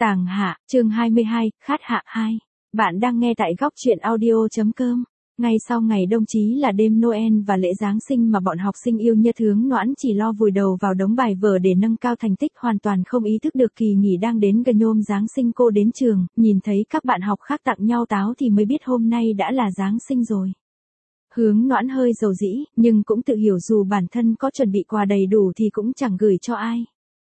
Tàng Hạ, chương 22, Khát Hạ 2. Bạn đang nghe tại góc truyện audio.com. Ngay sau ngày đồng chí là đêm Noel và lễ Giáng sinh mà bọn học sinh yêu nhất Hướng Noãn chỉ lo vùi đầu vào đống bài vở để nâng cao thành tích, hoàn toàn không ý thức được kỳ nghỉ đang đến gần. Nhôm Giáng sinh cô đến trường, nhìn thấy các bạn học khác tặng nhau táo thì mới biết hôm nay đã là Giáng sinh rồi. Hướng Noãn hơi dầu dĩ, nhưng cũng tự hiểu dù bản thân có chuẩn bị quà đầy đủ thì cũng chẳng gửi cho ai.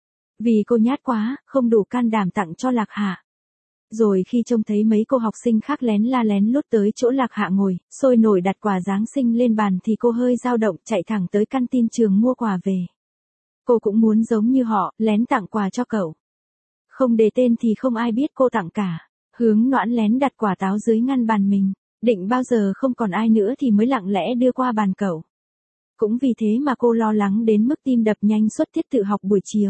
Vì cô nhát quá, không đủ can đảm tặng cho Lạc Hạ. Rồi khi trông thấy mấy cô học sinh khác lén la lén lút tới chỗ Lạc Hạ ngồi, sôi nổi đặt quà Giáng sinh lên bàn thì cô hơi dao động, chạy thẳng tới canteen trường mua quà về. Cô cũng muốn giống như họ, lén tặng quà cho cậu. Không đề tên thì không ai biết cô tặng cả. Hướng Noãn lén đặt quả táo dưới ngăn bàn mình, định bao giờ không còn ai nữa thì mới lặng lẽ đưa qua bàn cậu. Cũng vì thế mà cô lo lắng đến mức tim đập nhanh suốt tiết tự học buổi chiều.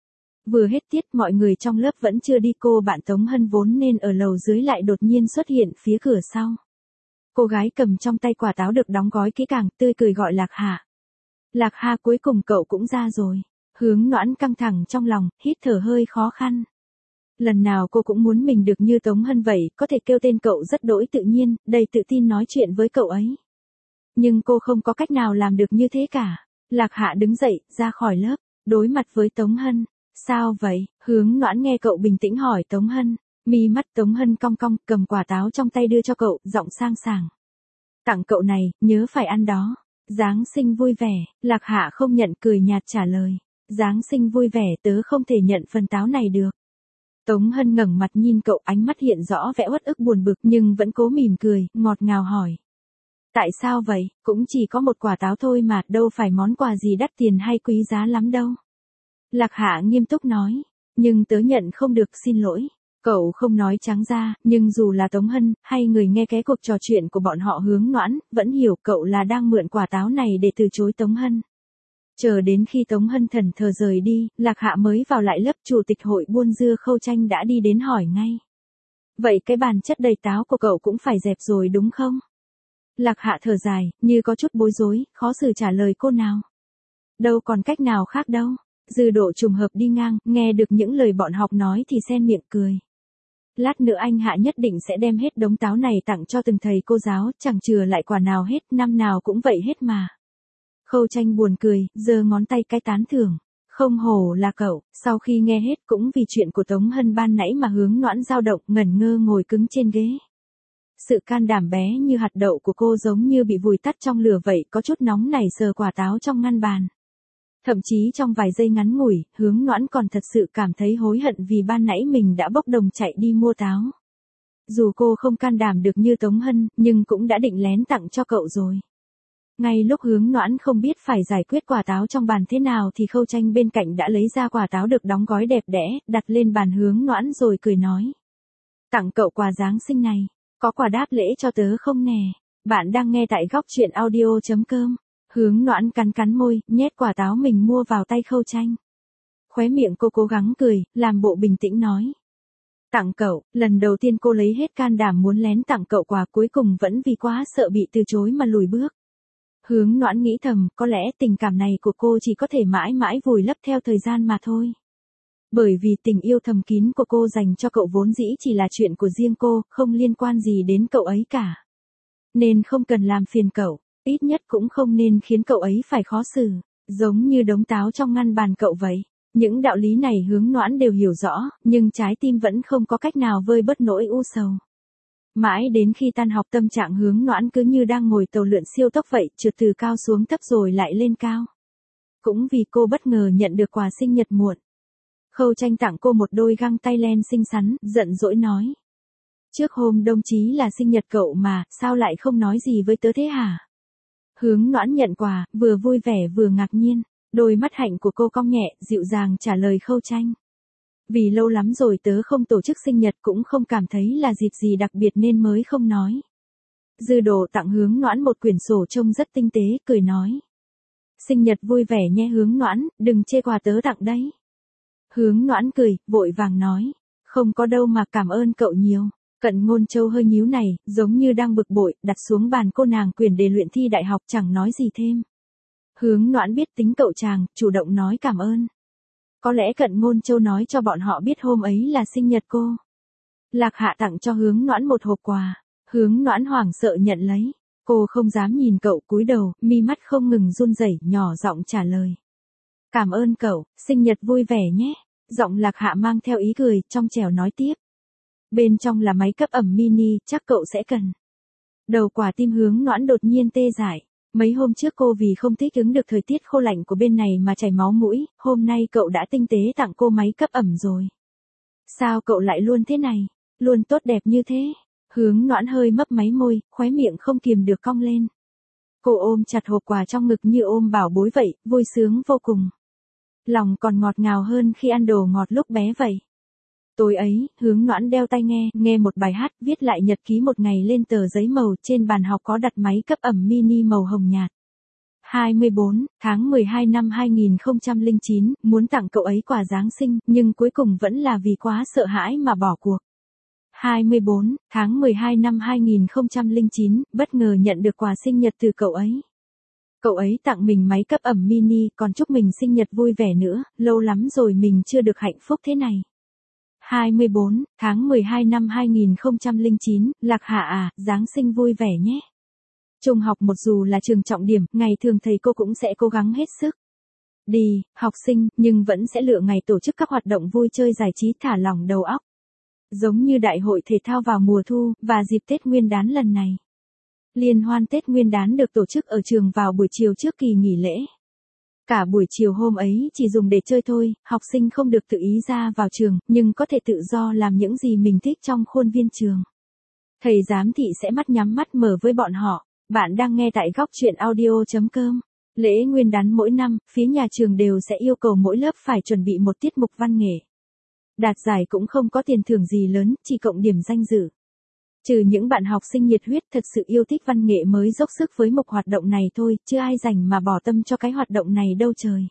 Vừa hết tiết mọi người trong lớp vẫn chưa đi, cô bạn Tống Hân vốn nên ở lầu dưới lại đột nhiên xuất hiện phía cửa sau. Cô gái cầm trong tay quả táo được đóng gói kỹ càng, tươi cười gọi Lạc Hạ. Lạc Hạ, cuối cùng cậu cũng ra rồi. Hướng Noãn căng thẳng trong lòng, hít thở hơi khó khăn. Lần nào cô cũng muốn mình được như Tống Hân vậy, có thể kêu tên cậu rất đỗi tự nhiên, đầy tự tin nói chuyện với cậu ấy. Nhưng cô không có cách nào làm được như thế cả. Lạc Hạ đứng dậy, ra khỏi lớp, đối mặt với Tống Hân. Sao vậy? Hướng Noãn nghe cậu bình tĩnh hỏi Tống Hân. Mi mắt Tống Hân cong cong, cầm quả táo trong tay đưa cho cậu, giọng sang sảng. Tặng cậu này, nhớ phải ăn đó. Giáng sinh vui vẻ. Lạc Hạ không nhận, cười nhạt trả lời. Giáng sinh vui vẻ, tớ không thể nhận phần táo này được. Tống Hân ngẩng mặt nhìn cậu, ánh mắt hiện rõ vẻ uất ức buồn bực nhưng vẫn cố mỉm cười, ngọt ngào hỏi. Tại sao vậy? Cũng chỉ có một quả táo thôi mà, đâu phải món quà gì đắt tiền hay quý giá lắm đâu. Lạc Hạ nghiêm túc nói, nhưng tớ nhận không được, xin lỗi. Cậu không nói trắng ra, nhưng dù là Tống Hân, hay người nghe cái cuộc trò chuyện của bọn họ Hướng Noãn, vẫn hiểu cậu là đang mượn quả táo này để từ chối Tống Hân. Chờ đến khi Tống Hân thẫn thờ rời đi, Lạc Hạ mới vào lại lớp. Chủ tịch hội buôn dưa Khâu Tranh đã đi đến hỏi ngay. Vậy cái bàn chất đầy táo của cậu cũng phải dẹp rồi đúng không? Lạc Hạ thở dài, như có chút bối rối, khó xử trả lời cô nào. Đâu còn cách nào khác đâu. Dư Độ trùng hợp đi ngang, nghe được những lời bọn học nói thì sen miệng cười. Lát nữa anh Hạ nhất định sẽ đem hết đống táo này tặng cho từng thầy cô giáo, chẳng chừa lại quả nào hết, năm nào cũng vậy hết mà. Khâu Tranh buồn cười, giơ ngón tay cái tán thưởng. Không hổ là cậu. Sau khi nghe hết cũng vì chuyện của Tống Hân ban nãy mà Hướng Noãn dao động, ngẩn ngơ ngồi cứng trên ghế. Sự can đảm bé như hạt đậu của cô giống như bị vùi tắt trong lửa vậy, có chút nóng nảy sờ quả táo trong ngăn bàn. Thậm chí trong vài giây ngắn ngủi, Hướng Noãn còn thật sự cảm thấy hối hận vì ban nãy mình đã bốc đồng chạy đi mua táo. Dù cô không can đảm được như Tống Hân, nhưng cũng đã định lén tặng cho cậu rồi. Ngay lúc Hướng Noãn không biết phải giải quyết quả táo trong bàn thế nào thì Khâu Tranh bên cạnh đã lấy ra quả táo được đóng gói đẹp đẽ, đặt lên bàn Hướng Noãn rồi cười nói. Tặng cậu quà Giáng sinh này, có quà đáp lễ cho tớ không nè? Bạn đang nghe tại góc truyện audio.com. Hướng Noãn cắn cắn môi, nhét quả táo mình mua vào tay Khâu Tranh. Khóe miệng cô cố gắng cười, làm bộ bình tĩnh nói. Tặng cậu, lần đầu tiên cô lấy hết can đảm muốn lén tặng cậu quà, cuối cùng vẫn vì quá sợ bị từ chối mà lùi bước. Hướng Noãn nghĩ thầm, có lẽ tình cảm này của cô chỉ có thể mãi mãi vùi lấp theo thời gian mà thôi. Bởi vì tình yêu thầm kín của cô dành cho cậu vốn dĩ chỉ là chuyện của riêng cô, không liên quan gì đến cậu ấy cả. Nên không cần làm phiền cậu. Ít nhất cũng không nên khiến cậu ấy phải khó xử, giống như đống táo trong ngăn bàn cậu vậy. Những đạo lý này Hướng Noãn đều hiểu rõ, nhưng trái tim vẫn không có cách nào vơi bớt nỗi u sầu. Mãi đến khi tan học tâm trạng Hướng Noãn cứ như đang ngồi tàu lượn siêu tốc vậy, trượt từ cao xuống thấp rồi lại lên cao. Cũng vì cô bất ngờ nhận được quà sinh nhật muộn. Khâu Tranh tặng cô một đôi găng tay len xinh xắn, giận dỗi nói. Trước hôm đồng chí là sinh nhật cậu mà, sao lại không nói gì với tớ thế hả? Hướng Noãn nhận quà, vừa vui vẻ vừa ngạc nhiên, đôi mắt hạnh của cô cong nhẹ, dịu dàng trả lời Khâu Tranh. Vì lâu lắm rồi tớ không tổ chức sinh nhật, cũng không cảm thấy là dịp gì đặc biệt nên mới không nói. Dư Độ tặng Hướng Noãn một quyển sổ trông rất tinh tế, cười nói. Sinh nhật vui vẻ nhé Hướng Noãn, đừng chê quà tớ tặng đấy. Hướng Noãn cười, vội vàng nói. Không có đâu mà, cảm ơn cậu nhiều. Cận Ngôn Châu hơi nhíu này, giống như đang bực bội, đặt xuống bàn cô nàng quyển đề luyện thi đại học, chẳng nói gì thêm. Hướng Noãn biết tính cậu chàng, chủ động nói cảm ơn. Có lẽ Cận Ngôn Châu nói cho bọn họ biết hôm ấy là sinh nhật cô. Lạc Hạ tặng cho Hướng Noãn một hộp quà. Hướng Noãn hoảng sợ nhận lấy. Cô không dám nhìn cậu, cúi đầu, mi mắt không ngừng run rẩy, nhỏ giọng trả lời. Cảm ơn cậu, sinh nhật vui vẻ nhé. Giọng Lạc Hạ mang theo ý cười, trong trẻo nói tiếp. Bên trong là máy cấp ẩm mini, chắc cậu sẽ cần. Đầu quả tim Hướng Noãn đột nhiên tê dại. Mấy hôm trước cô vì không thích ứng được thời tiết khô lạnh của bên này mà chảy máu mũi, hôm nay cậu đã tinh tế tặng cô máy cấp ẩm rồi. Sao cậu lại luôn thế này, luôn tốt đẹp như thế? Hướng Noãn hơi mấp máy môi, khóe miệng không kìm được cong lên. Cô ôm chặt hộp quà trong ngực như ôm bảo bối vậy, vui sướng vô cùng. Lòng còn ngọt ngào hơn khi ăn đồ ngọt lúc bé vậy. Tối ấy, Hướng Noãn đeo tai nghe một bài hát, viết lại nhật ký một ngày lên tờ giấy màu, trên bàn học có đặt máy cấp ẩm mini màu hồng nhạt. 24 tháng 12 năm 2009, muốn tặng cậu ấy quà Giáng sinh, nhưng cuối cùng vẫn là vì quá sợ hãi mà bỏ cuộc. 24 tháng 12 năm 2009, bất ngờ nhận được quà sinh nhật từ cậu ấy. Cậu ấy tặng mình máy cấp ẩm mini, còn chúc mình sinh nhật vui vẻ nữa, lâu lắm rồi mình chưa được hạnh phúc thế này. 24 tháng 12 năm 2009, Lạc Hạ à, Giáng sinh vui vẻ nhé. Trung học mặc dù là trường trọng điểm, ngày thường thầy cô cũng sẽ cố gắng hết sức. Đi, học sinh, nhưng vẫn sẽ lựa ngày tổ chức các hoạt động vui chơi giải trí thả lỏng đầu óc. Giống như đại hội thể thao vào mùa thu, và dịp Tết Nguyên đán lần này. Liên hoan Tết Nguyên đán được tổ chức ở trường vào buổi chiều trước kỳ nghỉ lễ. Cả buổi chiều hôm ấy chỉ dùng để chơi thôi, học sinh không được tự ý ra vào trường, nhưng có thể tự do làm những gì mình thích trong khuôn viên trường. Thầy giám thị sẽ mắt nhắm mắt mở với bọn họ. Bạn đang nghe tại góc truyện audio.com. Lễ Nguyên đán mỗi năm, phía nhà trường đều sẽ yêu cầu mỗi lớp phải chuẩn bị một tiết mục văn nghệ. Đạt giải cũng không có tiền thưởng gì lớn, chỉ cộng điểm danh dự. Trừ những bạn học sinh nhiệt huyết thật sự yêu thích văn nghệ mới dốc sức với mục hoạt động này thôi, chứ ai rảnh mà bỏ tâm cho cái hoạt động này đâu trời.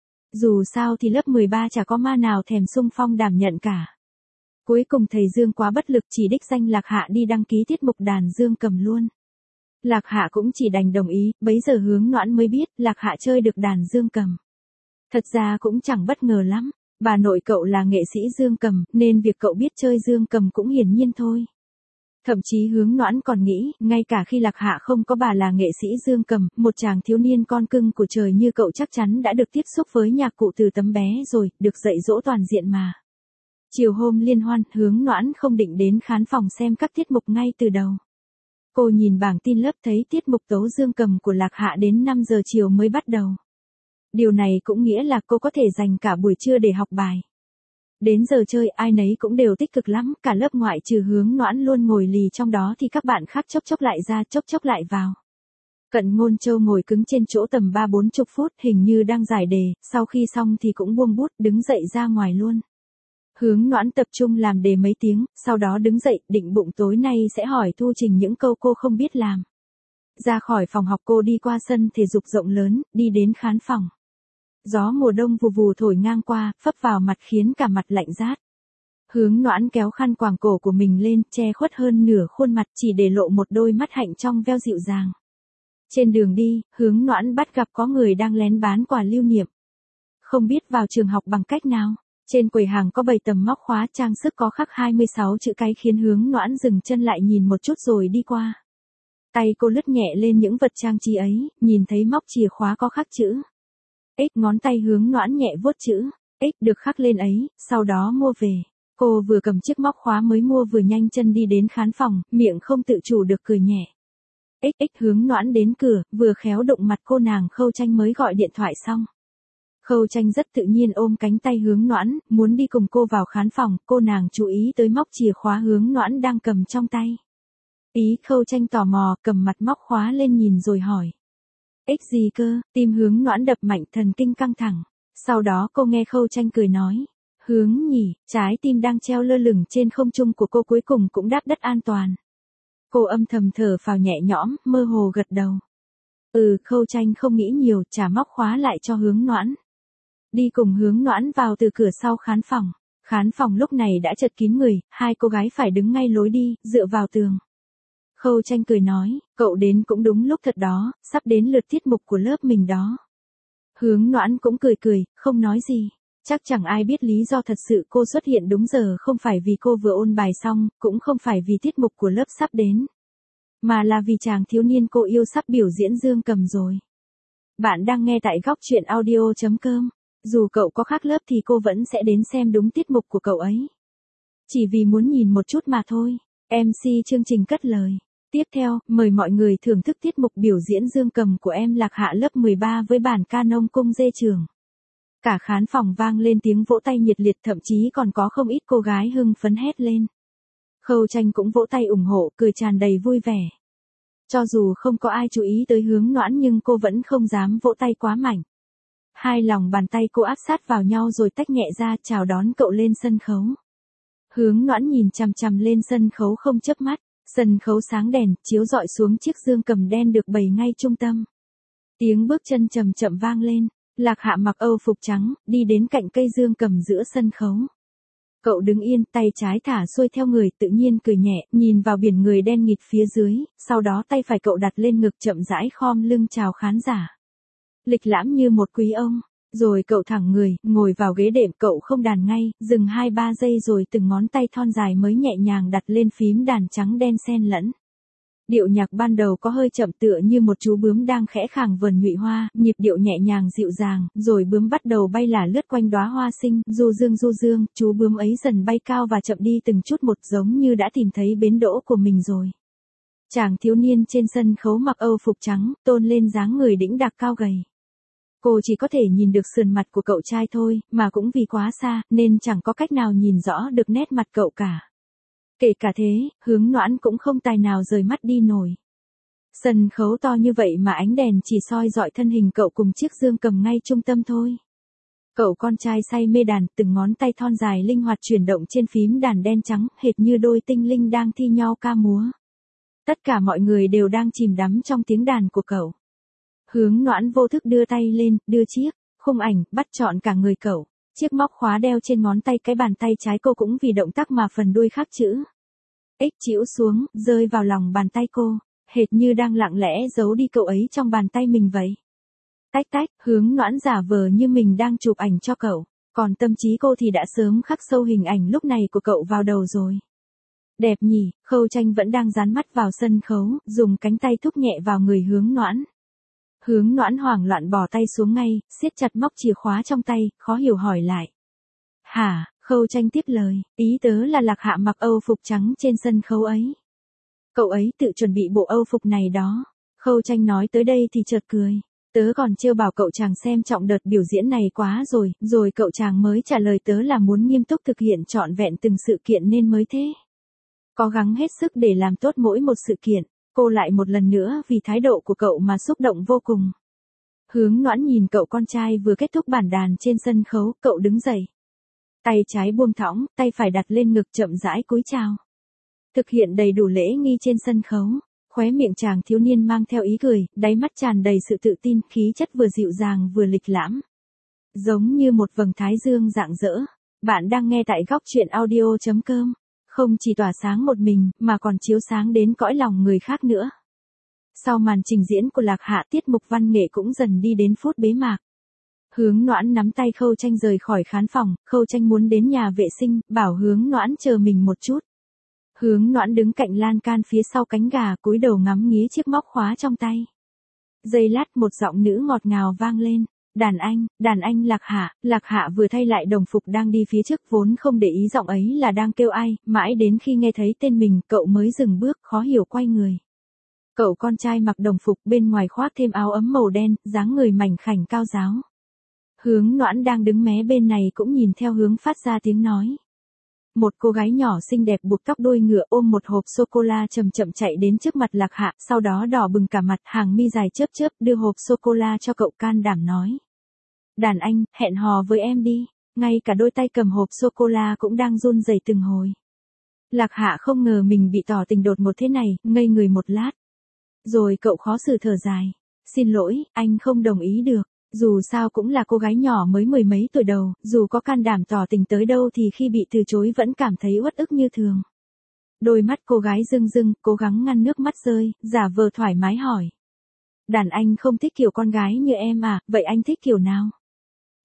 Dù sao thì lớp 13 chả có ma nào thèm xung phong đảm nhận cả. Cuối cùng thầy Dương quá bất lực chỉ đích danh Lạc Hạ đi đăng ký tiết mục đàn dương cầm luôn. Lạc Hạ cũng chỉ đành đồng ý, bấy giờ Hướng Noãn mới biết Lạc Hạ chơi được đàn dương cầm. Thật ra cũng chẳng bất ngờ lắm, bà nội cậu là nghệ sĩ dương cầm, nên việc cậu biết chơi dương cầm cũng hiển nhiên thôi. Thậm chí Hướng Noãn còn nghĩ, ngay cả khi Lạc Hạ không có bà là nghệ sĩ dương cầm, một chàng thiếu niên con cưng của trời như cậu chắc chắn đã được tiếp xúc với nhạc cụ từ tấm bé rồi, được dạy dỗ toàn diện mà. Chiều hôm liên hoan, Hướng Noãn không định đến khán phòng xem các tiết mục ngay từ đầu. Cô nhìn bảng tin lớp thấy tiết mục tấu dương cầm của Lạc Hạ đến 5 giờ chiều mới bắt đầu. Điều này cũng nghĩa là cô có thể dành cả buổi trưa để học bài. Đến giờ chơi ai nấy cũng đều tích cực lắm, cả lớp ngoại trừ Hướng Noãn luôn ngồi lì trong đó thì các bạn khác chốc chốc lại ra chốc chốc lại vào. Cận Ngôn Châu ngồi cứng trên chỗ tầm 30-40 phút hình như đang giải đề, sau khi xong thì cũng buông bút đứng dậy ra ngoài luôn. Hướng Noãn tập trung làm đề mấy tiếng, sau đó đứng dậy, định bụng tối nay sẽ hỏi Thu Trình những câu cô không biết làm. Ra khỏi phòng học cô đi qua sân thể dục rộng lớn, đi đến khán phòng. Gió mùa đông vù vù thổi ngang qua, phấp vào mặt khiến cả mặt lạnh rát. Hướng Noãn kéo khăn quàng cổ của mình lên, che khuất hơn nửa khuôn mặt chỉ để lộ một đôi mắt hạnh trong veo dịu dàng. Trên đường đi, Hướng Noãn bắt gặp có người đang lén bán quà lưu niệm. Không biết vào trường học bằng cách nào. Trên quầy hàng có bày tấm móc khóa trang sức có khắc 26 chữ cái khiến Hướng Noãn dừng chân lại nhìn một chút rồi đi qua. Tay cô lướt nhẹ lên những vật trang trí ấy, nhìn thấy móc chìa khóa có khắc chữ X, ngón tay Hướng Noãn nhẹ vuốt chữ X được khắc lên ấy, sau đó mua về. Cô vừa cầm chiếc móc khóa mới mua vừa nhanh chân đi đến khán phòng, miệng không tự chủ được cười nhẹ. XX Hướng Noãn đến cửa, vừa khéo đụng mặt cô nàng Khâu Tranh mới gọi điện thoại xong. Khâu Tranh rất tự nhiên ôm cánh tay Hướng Noãn, muốn đi cùng cô vào khán phòng, cô nàng chú ý tới móc chìa khóa Hướng Noãn đang cầm trong tay. Ý Khâu Tranh tò mò, cầm mặt móc khóa lên nhìn rồi hỏi. X gì cơ, tim Hướng Noãn đập mạnh thần kinh căng thẳng. Sau đó cô nghe Khâu Tranh cười nói. Hướng nhỉ, trái tim đang treo lơ lửng trên không trung của cô cuối cùng cũng đáp đất an toàn. Cô âm thầm thở phào nhẹ nhõm, mơ hồ gật đầu. Khâu Tranh không nghĩ nhiều, trả móc khóa lại cho Hướng Noãn. Đi cùng Hướng Noãn vào từ cửa sau khán phòng. Khán phòng lúc này đã chật kín người, hai cô gái phải đứng ngay lối đi, dựa vào tường. Khâu Tranh cười nói, cậu đến cũng đúng lúc thật đó, sắp đến lượt tiết mục của lớp mình đó. Hướng Noãn cũng cười cười, không nói gì. Chắc chẳng ai biết lý do thật sự cô xuất hiện đúng giờ không phải vì cô vừa ôn bài xong, cũng không phải vì tiết mục của lớp sắp đến. Mà là vì chàng thiếu niên cô yêu sắp biểu diễn dương cầm rồi. Bạn đang nghe tại góc truyện audio.com. Dù cậu có khác lớp thì cô vẫn sẽ đến xem đúng tiết mục của cậu ấy. Chỉ vì muốn nhìn một chút mà thôi. MC chương trình cất lời. Tiếp theo, mời mọi người thưởng thức tiết mục biểu diễn dương cầm của em Lạc Hạ lớp 13 với bản ca nông cung dê trường. Cả khán phòng vang lên tiếng vỗ tay nhiệt liệt, thậm chí còn có không ít cô gái hưng phấn hét lên. Khâu Tranh cũng vỗ tay ủng hộ, cười tràn đầy vui vẻ. Cho dù không có ai chú ý tới Hướng Noãn nhưng cô vẫn không dám vỗ tay quá mạnh. Hai lòng bàn tay cô áp sát vào nhau rồi tách nhẹ ra, chào đón cậu lên sân khấu. Hướng Noãn nhìn chằm chằm lên sân khấu không chớp mắt, sân khấu sáng đèn, chiếu rọi xuống chiếc dương cầm đen được bày ngay trung tâm. Tiếng bước chân chậm chậm vang lên, Lạc Hạ mặc âu phục trắng, đi đến cạnh cây dương cầm giữa sân khấu. Cậu đứng yên, tay trái thả xuôi theo người, tự nhiên cười nhẹ, nhìn vào biển người đen nghịt phía dưới, sau đó tay phải cậu đặt lên ngực chậm rãi khom lưng chào khán giả. Lịch lãm như một quý ông, rồi cậu thẳng người, ngồi vào ghế đệm, cậu không đàn ngay, dừng 2-3 giây rồi từng ngón tay thon dài mới nhẹ nhàng đặt lên phím đàn trắng đen xen lẫn. Điệu nhạc ban đầu có hơi chậm tựa như một chú bướm đang khẽ khàng vườn nhụy hoa, nhịp điệu nhẹ nhàng dịu dàng, rồi bướm bắt đầu bay lả lướt quanh đóa hoa xinh, du dương, chú bướm ấy dần bay cao và chậm đi từng chút một giống như đã tìm thấy bến đỗ của mình rồi. Chàng thiếu niên trên sân khấu mặc âu phục trắng, tôn lên dáng người đĩnh đạc cao gầy. Cô chỉ có thể nhìn được sườn mặt của cậu trai thôi, mà cũng vì quá xa, nên chẳng có cách nào nhìn rõ được nét mặt cậu cả. Kể cả thế, Hướng Noãn cũng không tài nào rời mắt đi nổi. Sân khấu to như vậy mà ánh đèn chỉ soi dọi thân hình cậu cùng chiếc dương cầm ngay trung tâm thôi. Cậu con trai say mê đàn, từng ngón tay thon dài linh hoạt chuyển động trên phím đàn đen trắng, hệt như đôi tinh linh đang thi nhau ca múa. Tất cả mọi người đều đang chìm đắm trong tiếng đàn của cậu. Hướng Noãn vô thức đưa tay lên, đưa chiếc khung ảnh, bắt trọn cả người cậu. Chiếc móc khóa đeo trên ngón tay cái bàn tay trái cô cũng vì động tác mà phần đuôi khắc chữ X chĩu xuống, rơi vào lòng bàn tay cô, hệt như đang lặng lẽ giấu đi cậu ấy trong bàn tay mình vậy. Tách tách, Hướng Noãn giả vờ như mình đang chụp ảnh cho cậu, còn tâm trí cô thì đã sớm khắc sâu hình ảnh lúc này của cậu vào đầu rồi. Đẹp nhỉ, Khâu Tranh vẫn đang dán mắt vào sân khấu, dùng cánh tay thúc nhẹ vào người Hướng Noãn. Hướng Noãn hoảng loạn bỏ tay xuống ngay, siết chặt móc chìa khóa trong tay, khó hiểu hỏi lại. Hả, Khâu Tranh tiếp lời, ý tớ là Lạc Hạ mặc âu phục trắng trên sân khấu ấy. Cậu ấy tự chuẩn bị bộ âu phục này đó. Khâu Tranh nói tới đây thì chợt cười. Tớ còn trêu bảo cậu chàng xem trọng đợt biểu diễn này quá rồi cậu chàng mới trả lời tớ là muốn nghiêm túc thực hiện trọn vẹn từng sự kiện nên mới thế. Cố gắng hết sức để làm tốt mỗi một sự kiện. Cô lại một lần nữa vì thái độ của cậu mà xúc động vô cùng. Hướng Noãn nhìn cậu con trai vừa kết thúc bản đàn trên sân khấu, cậu đứng dậy. Tay trái buông thõng, tay phải đặt lên ngực chậm rãi cúi chào. Thực hiện đầy đủ lễ nghi trên sân khấu, khóe miệng chàng thiếu niên mang theo ý cười, đáy mắt tràn đầy sự tự tin, khí chất vừa dịu dàng vừa lịch lãm. Giống như một vầng thái dương rạng rỡ. Bạn đang nghe tại góc truyện audio.com. Không chỉ tỏa sáng một mình, mà còn chiếu sáng đến cõi lòng người khác nữa. Sau màn trình diễn của Lạc Hạ, tiết mục văn nghệ cũng dần đi đến phút bế mạc. Hướng Noãn nắm tay Khâu Tranh rời khỏi khán phòng, Khâu Tranh muốn đến nhà vệ sinh, bảo Hướng Noãn chờ mình một chút. Hướng Noãn đứng cạnh lan can phía sau cánh gà, cúi đầu ngắm nghía chiếc móc khóa trong tay. Giây lát một giọng nữ ngọt ngào vang lên. Đàn anh Lạc Hạ vừa thay lại đồng phục đang đi phía trước, vốn không để ý giọng ấy là đang kêu ai, mãi đến khi nghe thấy tên mình, cậu mới dừng bước, khó hiểu quay người. Cậu con trai mặc đồng phục, bên ngoài khoác thêm áo ấm màu đen, dáng người mảnh khảnh cao ráo. Hướng Noãn đang đứng mé bên này cũng nhìn theo hướng phát ra tiếng nói. Một cô gái nhỏ xinh đẹp buộc tóc đuôi ngựa ôm một hộp sô-cô-la chậm chậm chạy đến trước mặt Lạc Hạ, sau đó đỏ bừng cả mặt, hàng mi dài chớp chớp, đưa hộp sô-cô-la cho cậu, can đảm nói. Đàn anh, hẹn hò với em đi. Ngay cả đôi tay cầm hộp sô-cô-la cũng đang run rẩy từng hồi. Lạc Hạ không ngờ mình bị tỏ tình đột ngột thế này, ngây người một lát. Rồi cậu khó xử thở dài. Xin lỗi, anh không đồng ý được. Dù sao cũng là cô gái nhỏ mới mười mấy tuổi đầu, dù có can đảm tỏ tình tới đâu thì khi bị từ chối vẫn cảm thấy uất ức như thường. Đôi mắt cô gái rưng rưng, cố gắng ngăn nước mắt rơi, giả vờ thoải mái hỏi. Đàn anh không thích kiểu con gái như em à, vậy anh thích kiểu nào?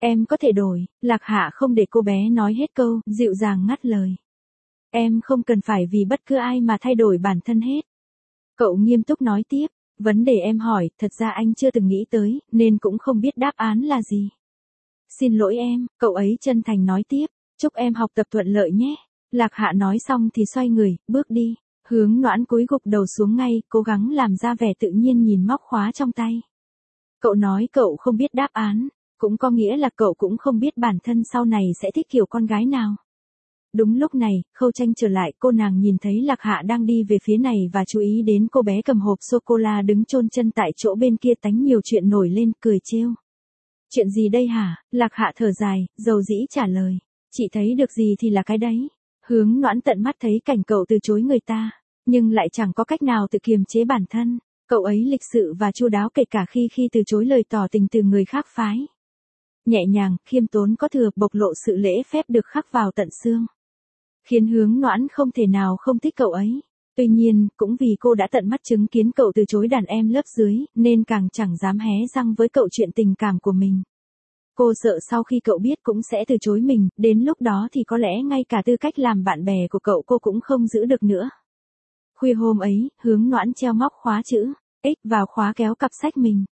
Em có thể đổi, Lạc Hạ không để cô bé nói hết câu, dịu dàng ngắt lời. Em không cần phải vì bất cứ ai mà thay đổi bản thân hết. Cậu nghiêm túc nói tiếp, vấn đề em hỏi, thật ra anh chưa từng nghĩ tới, nên cũng không biết đáp án là gì. Xin lỗi em, cậu ấy chân thành nói tiếp, chúc em học tập thuận lợi nhé. Lạc Hạ nói xong thì xoay người, bước đi. Hướng Noãn cúi gục đầu xuống ngay, cố gắng làm ra vẻ tự nhiên nhìn móc khóa trong tay. Cậu nói cậu không biết đáp án, cũng có nghĩa là cậu cũng không biết bản thân sau này sẽ thích kiểu con gái nào. Đúng lúc này, Khâu Tranh trở lại, cô nàng nhìn thấy Lạc Hạ đang đi về phía này và chú ý đến cô bé cầm hộp sô-cô-la đứng chôn chân tại chỗ bên kia tánh nhiều chuyện nổi lên, cười trêu. Chuyện gì đây hả? Lạc Hạ thở dài, dầu dĩ trả lời. Chị thấy được gì thì là cái đấy. Hướng Noãn tận mắt thấy cảnh cậu từ chối người ta, nhưng lại chẳng có cách nào tự kiềm chế bản thân. Cậu ấy lịch sự và chu đáo kể cả khi từ chối lời tỏ tình từ người khác phái. Nhẹ nhàng, khiêm tốn có thừa, bộc lộ sự lễ phép được khắc vào tận xương. Khiến Hướng Noãn không thể nào không thích cậu ấy. Tuy nhiên, cũng vì cô đã tận mắt chứng kiến cậu từ chối đàn em lớp dưới, nên càng chẳng dám hé răng với cậu chuyện tình cảm của mình. Cô sợ sau khi cậu biết cũng sẽ từ chối mình, đến lúc đó thì có lẽ ngay cả tư cách làm bạn bè của cậu cô cũng không giữ được nữa. Khuya hôm ấy, Hướng Noãn treo móc khóa chữ X vào khóa kéo cặp sách mình.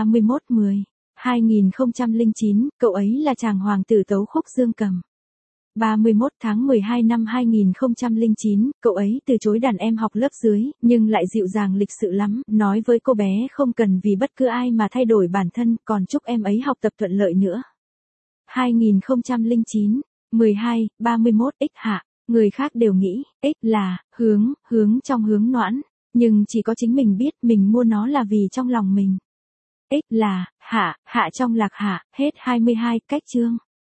31/10/2009, cậu ấy là chàng hoàng tử tấu khúc dương cầm. 31 tháng 12 năm 2009, cậu ấy từ chối đàn em học lớp dưới, nhưng lại dịu dàng lịch sự lắm, nói với cô bé không cần vì bất cứ ai mà thay đổi bản thân, còn chúc em ấy học tập thuận lợi nữa. 2009, 12, 31 X Hạ, người khác đều nghĩ, X là, hướng trong Hướng Noãn, nhưng chỉ có chính mình biết mình mua nó là vì trong lòng mình. X là, hạ trong Lạc Hạ, hết 22, cách chương.